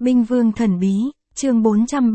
Binh Vương Thần Bí, chương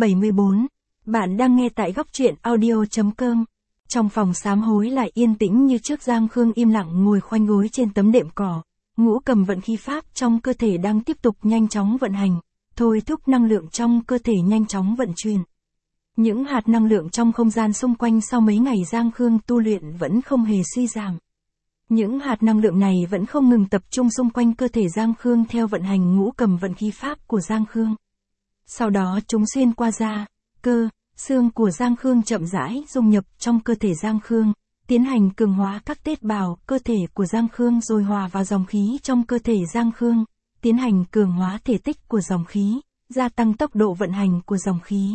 474. Bạn đang nghe tại góc truyện audio.com. Trong phòng sám hối lại yên tĩnh như trước, Giang Khương im lặng ngồi khoanh gối trên tấm đệm cỏ. Ngũ cầm vận khí pháp trong cơ thể đang tiếp tục nhanh chóng vận hành, thôi thúc năng lượng trong cơ thể nhanh chóng vận chuyển. Những hạt năng lượng trong không gian xung quanh sau mấy ngày Giang Khương tu luyện vẫn không hề suy giảm. Những hạt năng lượng này vẫn không ngừng tập trung xung quanh cơ thể Giang Khương theo vận hành ngũ cầm vận khí pháp của Giang Khương. Sau đó chúng xuyên qua da, cơ, xương của Giang Khương chậm rãi dung nhập trong cơ thể Giang Khương, tiến hành cường hóa các tế bào cơ thể của Giang Khương rồi hòa vào dòng khí trong cơ thể Giang Khương, tiến hành cường hóa thể tích của dòng khí, gia tăng tốc độ vận hành của dòng khí.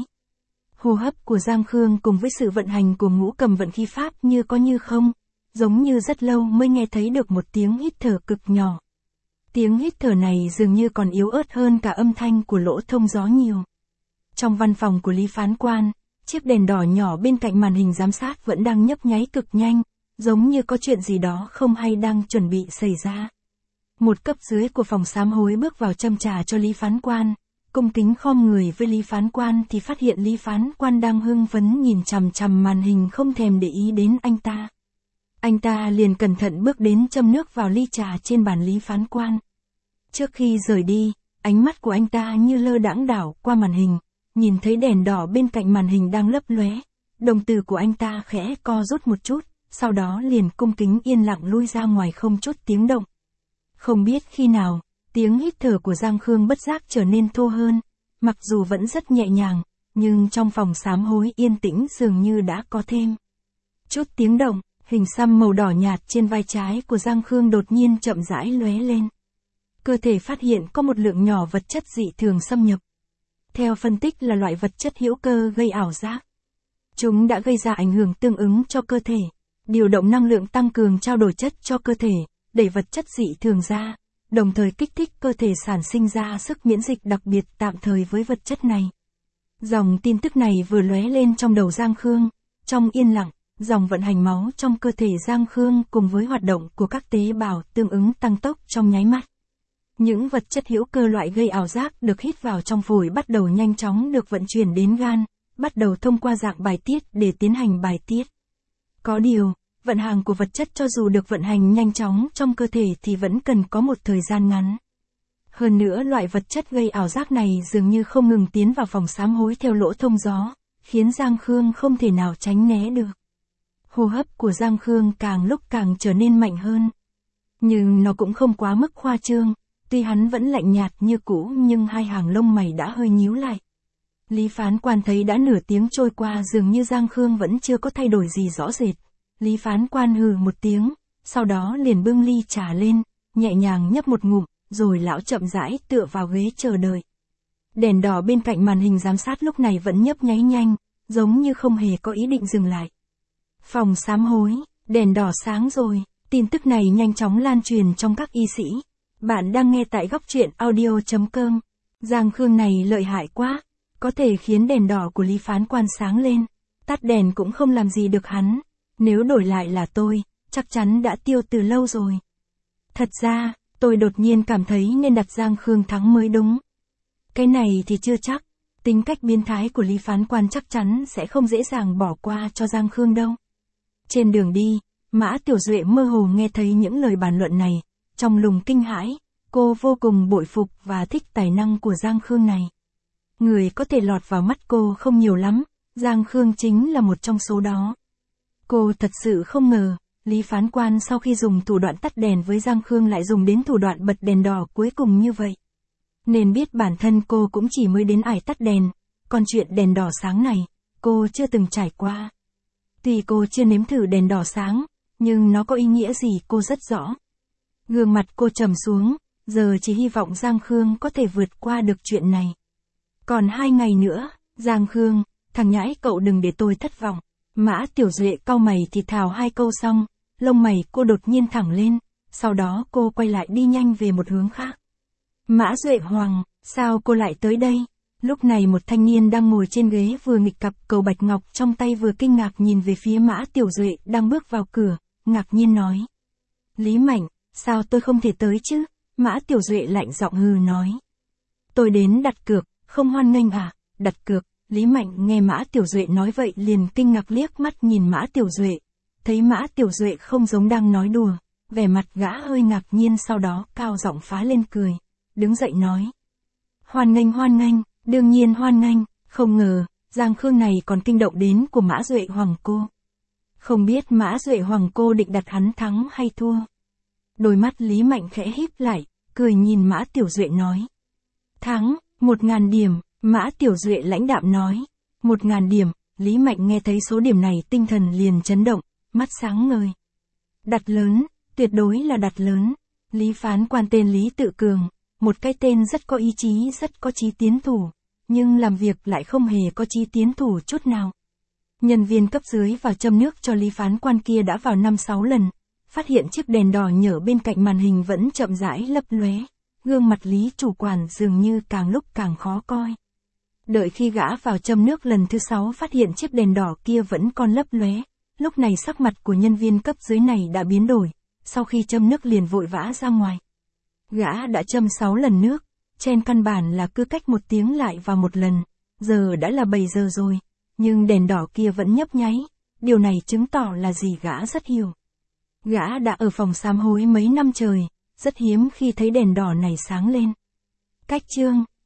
Hô hấp của Giang Khương cùng với sự vận hành của ngũ cầm vận khí pháp như có như không, giống như rất lâu mới nghe thấy được một tiếng hít thở cực nhỏ. Tiếng hít thở này dường như còn yếu ớt hơn cả âm thanh của lỗ thông gió nhiều. Trong văn phòng của Lý Phán Quan, chiếc đèn đỏ nhỏ bên cạnh màn hình giám sát vẫn đang nhấp nháy cực nhanh, giống như có chuyện gì đó không hay đang chuẩn bị xảy ra. Một cấp dưới của phòng sám hối bước vào châm trà cho Lý Phán Quan, cung kính khom người với Lý Phán Quan thì phát hiện Lý Phán Quan đang hưng phấn nhìn chằm chằm màn hình không thèm để ý đến anh ta. Anh ta liền cẩn thận bước đến châm nước vào ly trà trên bàn Lý Phán Quan. Trước khi rời đi, ánh mắt của anh ta như lơ đãng đảo qua màn hình, nhìn thấy đèn đỏ bên cạnh màn hình đang lấp lóe, đồng tử của anh ta khẽ co rút một chút, sau đó liền cung kính yên lặng lui ra ngoài không chút tiếng động. Không biết khi nào, tiếng hít thở của Giang Khương bất giác trở nên thô hơn, mặc dù vẫn rất nhẹ nhàng, nhưng trong phòng sám hối yên tĩnh dường như đã có thêm chút tiếng động. Hình xăm màu đỏ nhạt trên vai trái của Giang Khương đột nhiên chậm rãi lóe lên. Cơ thể phát hiện có một lượng nhỏ vật chất dị thường xâm nhập. Theo phân tích là loại vật chất hữu cơ gây ảo giác. Chúng đã gây ra ảnh hưởng tương ứng cho cơ thể, điều động năng lượng tăng cường trao đổi chất cho cơ thể, đẩy vật chất dị thường ra, đồng thời kích thích cơ thể sản sinh ra sức miễn dịch đặc biệt tạm thời với vật chất này. Dòng tin tức này vừa lóe lên trong đầu Giang Khương, trong yên lặng. Dòng vận hành máu trong cơ thể Giang Khương cùng với hoạt động của các tế bào tương ứng tăng tốc trong nháy mắt. Những vật chất hữu cơ loại gây ảo giác được hít vào trong phổi bắt đầu nhanh chóng được vận chuyển đến gan, bắt đầu thông qua dạng bài tiết để tiến hành bài tiết. Có điều, vận hành của vật chất cho dù được vận hành nhanh chóng trong cơ thể thì vẫn cần có một thời gian ngắn. Hơn nữa loại vật chất gây ảo giác này dường như không ngừng tiến vào phòng sám hối theo lỗ thông gió, khiến Giang Khương không thể nào tránh né được. Hô hấp của Giang Khương càng lúc càng trở nên mạnh hơn. Nhưng nó cũng không quá mức khoa trương, tuy hắn vẫn lạnh nhạt như cũ nhưng hai hàng lông mày đã hơi nhíu lại. Lý Phán Quan thấy đã nửa tiếng trôi qua dường như Giang Khương vẫn chưa có thay đổi gì rõ rệt. Lý Phán Quan hừ một tiếng, sau đó liền bưng ly trà lên, nhẹ nhàng nhấp một ngụm, rồi lão chậm rãi tựa vào ghế chờ đợi. Đèn đỏ bên cạnh màn hình giám sát lúc này vẫn nhấp nháy nhanh, giống như không hề có ý định dừng lại. Phòng sám hối, đèn đỏ sáng rồi, tin tức này nhanh chóng lan truyền trong các y sĩ. Bạn đang nghe tại góc truyện audio.com. Giang Khương này lợi hại quá, có thể khiến đèn đỏ của Lý Phán Quan sáng lên. Tắt đèn cũng không làm gì được hắn, nếu đổi lại là tôi, chắc chắn đã tiêu từ lâu rồi. Thật ra, tôi đột nhiên cảm thấy nên đặt Giang Khương thắng mới đúng. Cái này thì chưa chắc, tính cách biến thái của Lý Phán Quan chắc chắn sẽ không dễ dàng bỏ qua cho Giang Khương đâu. Trên đường đi, Mã Tiểu Duệ mơ hồ nghe thấy những lời bàn luận này, trong lòng kinh hãi, cô vô cùng bội phục và thích tài năng của Giang Khương này. Người có thể lọt vào mắt cô không nhiều lắm, Giang Khương chính là một trong số đó. Cô thật sự không ngờ, Lý Phán Quan sau khi dùng thủ đoạn tắt đèn với Giang Khương lại dùng đến thủ đoạn bật đèn đỏ cuối cùng như vậy. Nên biết bản thân cô cũng chỉ mới đến ải tắt đèn, còn chuyện đèn đỏ sáng này, cô chưa từng trải qua. Tuy cô chưa nếm thử đèn đỏ sáng, nhưng nó có ý nghĩa gì cô rất rõ. Gương mặt cô trầm xuống, giờ chỉ hy vọng Giang Khương có thể vượt qua được chuyện này. Còn 2 ngày nữa, Giang Khương, thằng nhãi cậu đừng để tôi thất vọng. Mã Tiểu Duệ cau mày thì thào 2 câu xong, lông mày cô đột nhiên thẳng lên, sau đó cô quay lại đi nhanh về một hướng khác. Mã Duệ Hoàng, sao cô lại tới đây? Lúc này một thanh niên đang ngồi trên ghế vừa nghịch cặp cầu bạch ngọc trong tay vừa kinh ngạc nhìn về phía Mã Tiểu Duệ đang bước vào cửa, ngạc nhiên nói. Lý Mạnh, sao tôi không thể tới chứ? Mã Tiểu Duệ lạnh giọng hừ nói. Tôi đến đặt cược, không hoan nghênh à, đặt cược. Lý Mạnh nghe Mã Tiểu Duệ nói vậy liền kinh ngạc liếc mắt nhìn Mã Tiểu Duệ. Thấy Mã Tiểu Duệ không giống đang nói đùa, vẻ mặt gã hơi ngạc nhiên, sau đó cao giọng phá lên cười. Đứng dậy nói. Hoan nghênh, đương nhiên hoan nghênh, không ngờ, Giang Khương này còn kinh động đến của Mã Duệ Hoàng cô. Không biết Mã Duệ Hoàng cô định đặt hắn thắng hay thua. Đôi mắt Lý Mạnh khẽ híp lại, cười nhìn Mã Tiểu Duệ nói. Thắng, 1000 điểm, Mã Tiểu Duệ lãnh đạm nói. 1000 điểm, Lý Mạnh nghe thấy số điểm này tinh thần liền chấn động, mắt sáng ngời. Đặt lớn, tuyệt đối là đặt lớn. Lý phán quan tên Lý Tự Cường, một cái tên rất có ý chí, rất có chí tiến thủ, nhưng làm việc lại không hề có chí tiến thủ chút nào. Nhân viên cấp dưới vào châm nước cho Lý phán quan kia đã vào 5-6 lần, phát hiện chiếc đèn đỏ nhở bên cạnh màn hình vẫn chậm rãi lấp lóe, gương mặt Lý chủ quản dường như càng lúc càng khó coi. Đợi khi gã vào châm nước lần thứ 6 phát hiện chiếc đèn đỏ kia vẫn còn lấp lóe, lúc này sắc mặt của nhân viên cấp dưới này đã biến đổi, sau khi châm nước liền vội vã ra ngoài. Gã đã châm 6 lần nước, trên căn bản là cứ cách 1 tiếng lại vào 1 lần, giờ đã là 7 giờ rồi, nhưng đèn đỏ kia vẫn nhấp nháy, điều này chứng tỏ là gì gã rất hiểu. Gã đã ở phòng sám hối mấy năm trời, rất hiếm khi thấy đèn đỏ này sáng lên. Cách chương